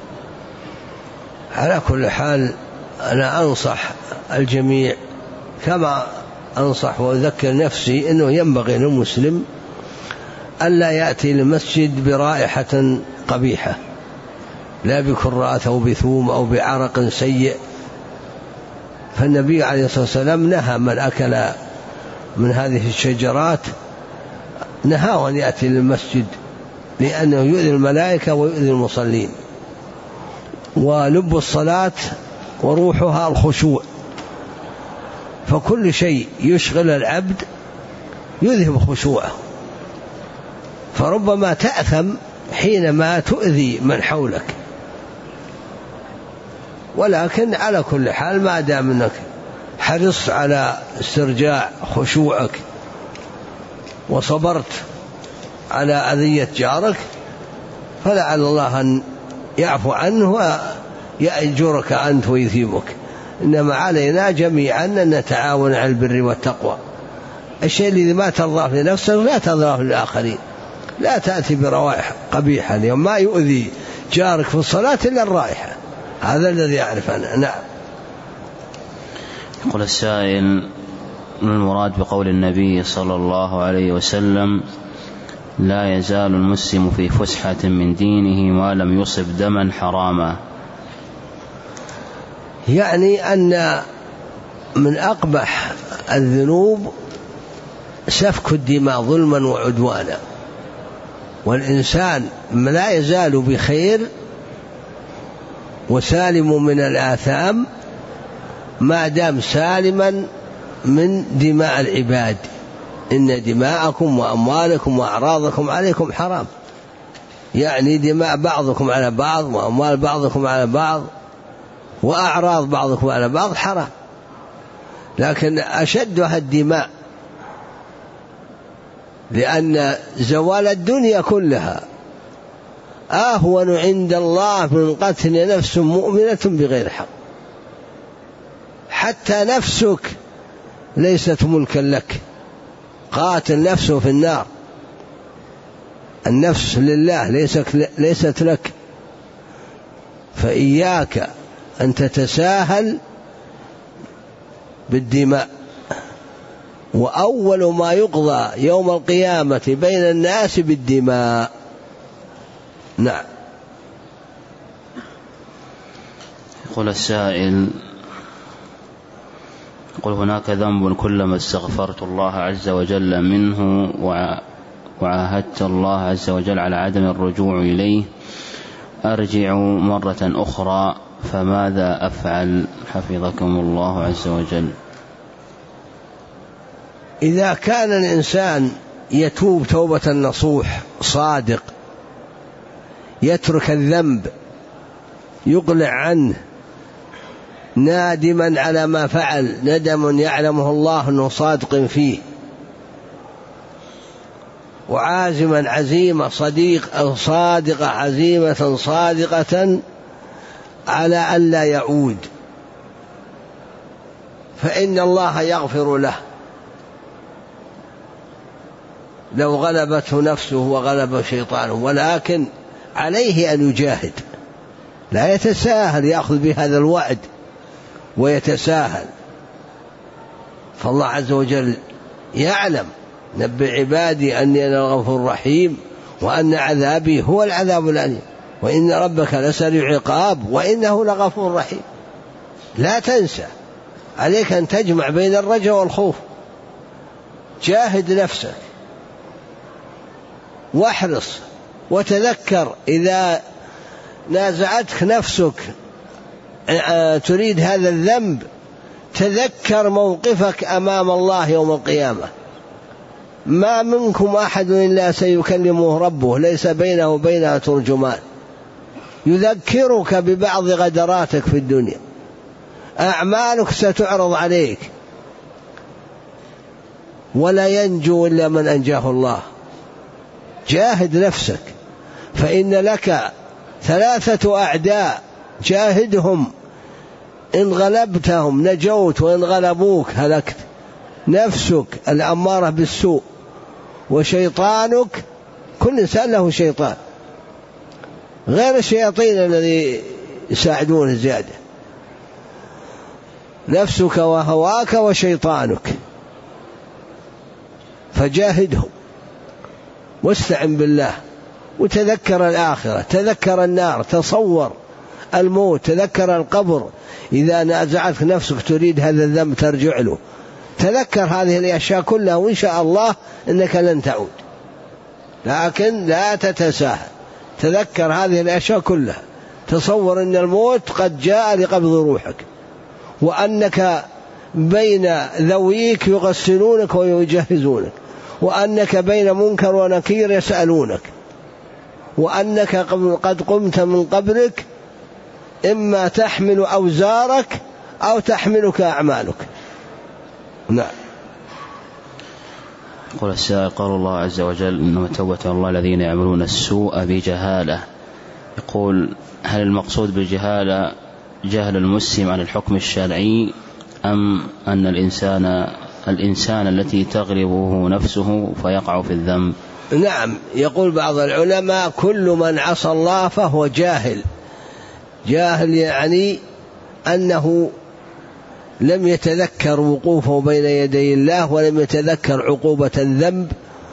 على كل حال أنا أنصح الجميع كما أنصح وأذكر نفسي أنه ينبغي للمسلم ألا يأتي للمسجد برائحة قبيحة، لا بكراث أو بثوم أو بعرق سيء. فالنبي عليه الصلاة والسلام نهى من أكل من هذه الشجرات، نهى أن يأتي للمسجد، لأنه يؤذي الملائكة ويؤذي المصلين. ولب الصلاة وروحها الخشوع، فكل شيء يشغل العبد يذهب خشوعه، فربما تأثم حينما تؤذي من حولك. ولكن على كل حال ما دام أنك حرصت على استرجاع خشوعك وصبرت على أذية جارك، فلعل الله أن يعفو عنه ويأجرك أنت ويثيبك. إنما علينا جميعا أن نتعاون على البر والتقوى. الشيء الذي ما ترضاه لنفسك لا ترضاه للآخرين. لا تأتي بروائح قبيحة، اليوم ما يؤذي جارك في الصلاة إلا الرائحة، هذا الذي أعرف أنا. نعم. يقول السائل: ما المراد بقول النبي صلى الله عليه وسلم: لا يزال المسلم في فسحة من دينه ما لم يصب دما حراما؟ يعني أن من أقبح الذنوب سفك الدماء ظلما وعدوانا، والإنسان لا يزال بخير وسالم من الآثام ما دام سالما من دماء العباد. إن دماءكم وأموالكم وأعراضكم عليكم حرام، يعني دماء بعضكم على بعض وأموال بعضكم على بعض وأعراض بعضكم على بعض حرام، لكن أشدها الدماء، لأن زوال الدنيا كلها أهون عند الله من قتل نفس مؤمنة بغير حق. حتى نفسك ليست ملكا لك، قاتل نفسه في النار، النفس لله ليست لك. فإياك أن تتساهل بالدماء، وأول ما يقضى يوم القيامة بين الناس بالدماء. نعم. يقول السائل: يقول هناك ذنب كلما استغفرت الله عز وجل منه وعاهدت الله عز وجل على عدم الرجوع إليه أرجع مرة أخرى، فماذا أفعل حفظكم الله عز وجل؟ إذا كان الإنسان يتوب توبة نصوح صادق، يترك الذنب، يقلع عنه، نادما على ما فعل، ندم يعلمه الله أنه صادق فيه، وعازما عزيمة صادقة عزيمة صادقة على أن لا يعود، فإن الله يغفر له لو غلبته نفسه وغلب شيطانه، ولكن عليه أن يجاهد، لا يتساهل يأخذ بهذا الوعد ويتساهل، فالله عز وجل يعلم: نبئ عبادي أني أنا الغفور الرحيم وأن عذابي هو العذاب الأليم وإن ربك لسريع عقاب وإنه لغفور رحيم. لا تنسى، عليك أن تجمع بين الرجاء والخوف. جاهد نفسك واحرص، وتذكر إذا نازعتك نفسك تريد هذا الذنب، تذكر موقفك أمام الله يوم القيامة. ما منكم أحد إلا سيكلمه ربه ليس بينه وبينها ترجمان، يذكرك ببعض غدراتك في الدنيا، أعمالك ستعرض عليك، ولا ينجو إلا من أنجاه الله. جاهد نفسك، فإن لك 3 أعداء، جاهدهم، إن غلبتهم نجوت وإن غلبوك هلكت. نفسك الأمارة بالسوء، وشيطانك، كل إنسان له شيطان غير الشياطين الذي يساعدون زيادة، نفسك وهواك وشيطانك، فجاهدهم واستعن بالله، وتذكر الآخرة، تذكر النار، تصور الموت، تذكر القبر. إذا نازعتك نفسك تريد هذا الذنب ترجع له، تذكر هذه الأشياء كلها، وإن شاء الله إنك لن تعود، لكن لا تتساهل. تذكر هذه الأشياء كلها، تصور أن الموت قد جاء لقبض روحك، وأنك بين ذويك يغسلونك ويجهزونك، وأنك بين منكر ونكير يسألونك، وأنك قد قمت من قبرك إما تحمل أوزارك أو تحملك أعمالك. نعم. يقول السائل: قال الله عز وجل: إنما توبة الله الذين يعملون السوء بجهالة. يقول: هل المقصود بالجهالة جهل المسلم عن الحكم الشرعي، أم أن الإنسان التي تغلبه نفسه فيقع في الذنب؟ نعم. يقول بعض العلماء: كل من عصى الله فهو جاهل. جاهل يعني أنه لم يتذكر وقوفه بين يدي الله، ولم يتذكر عقوبة الذنب،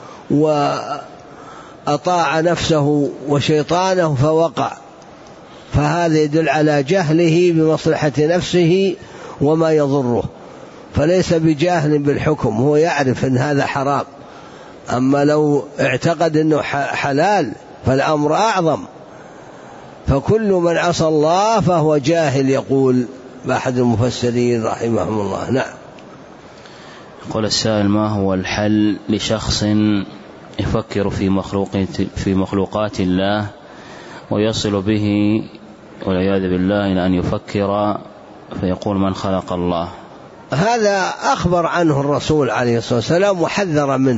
وأطاع نفسه وشيطانه فوقع، فهذا يدل على جهله بمصلحة نفسه وما يضره، فليس بجاهل بالحكم، هو يعرف أن هذا حرام. أما لو اعتقد أنه حلال فالأمر أعظم. فكل من عصى الله فهو جاهل، يقول أحد المفسرين رحمهم الله. نعم. يقول السائل: ما هو الحل لشخص يفكر في مخلوقات الله ويصل به والعياذ بالله إلى أن يفكر فيقول: من خلق الله؟ هذا أخبر عنه الرسول عليه الصلاة والسلام وحذر منه،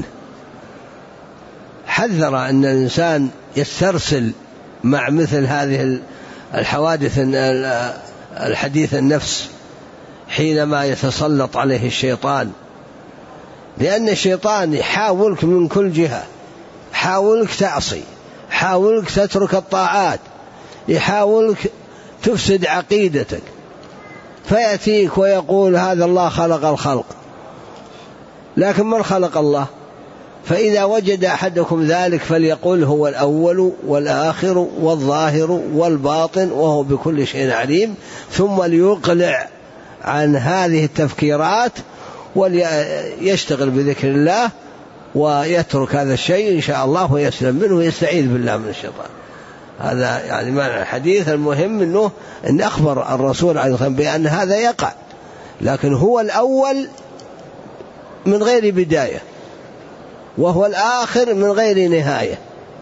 حذر أن الإنسان يسترسل مع مثل هذه الحوادث الحديث النفس حينما يتسلط عليه الشيطان، لأن الشيطان يحاولك من كل جهة، يحاولك تعصي، يحاولك تترك الطاعات، يحاولك تفسد عقيدتك، فيأتيك ويقول هذا الله خلق الخلق، لكن من خلق الله؟ فإذا وجد أحدكم ذلك فليقول هو الأول والآخر والظاهر والباطن وهو بكل شيء عليم، ثم ليقلع عن هذه التفكيرات وليشتغل بذكر الله ويترك هذا الشيء إن شاء الله ويسلم منه ويستعيذ بالله من الشيطان. هذا يعني معنى الحديث. المهم أنه أن أخبر الرسول عليه الصلاة والسلام بأن هذا يقع، لكن هو الأول من غير بداية، وهو الآخر من غير نهاية.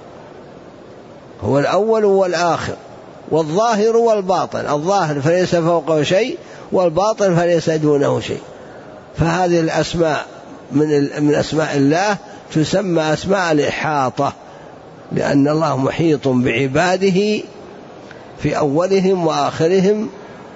هو الأول والآخر والظاهر والباطن، الظاهر فليس فوقه شيء والباطن فليس دونه شيء. فهذه الأسماء من أسماء الله تسمى أسماء الإحاطة، لأن الله محيط بعباده في أولهم وآخرهم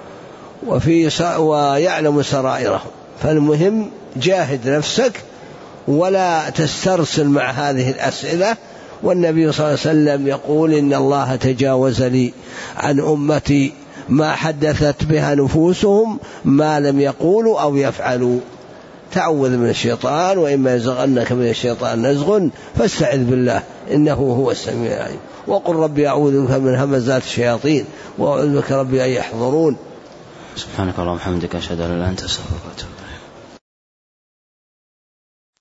ويعلم سرائرهم. فالمهم جاهد نفسك ولا تسترسل مع هذه الأسئلة. والنبي صلى الله عليه وسلم يقول إن الله تجاوز لي عن أمتي ما حدثت بها نفوسهم ما لم يقولوا أو يفعلوا. تعوذ من الشيطان، وإما يزغنك من الشيطان نزغ فاستعذ بالله إنه هو السميع العليم. وقل ربي أعوذ بك من همزات الشياطين وأعوذ بك ربي أن يحضرون. سبحانك اللهم وبحمدك أشهد أن لا إله إلا أنت أستغفرك وأتوب إليك.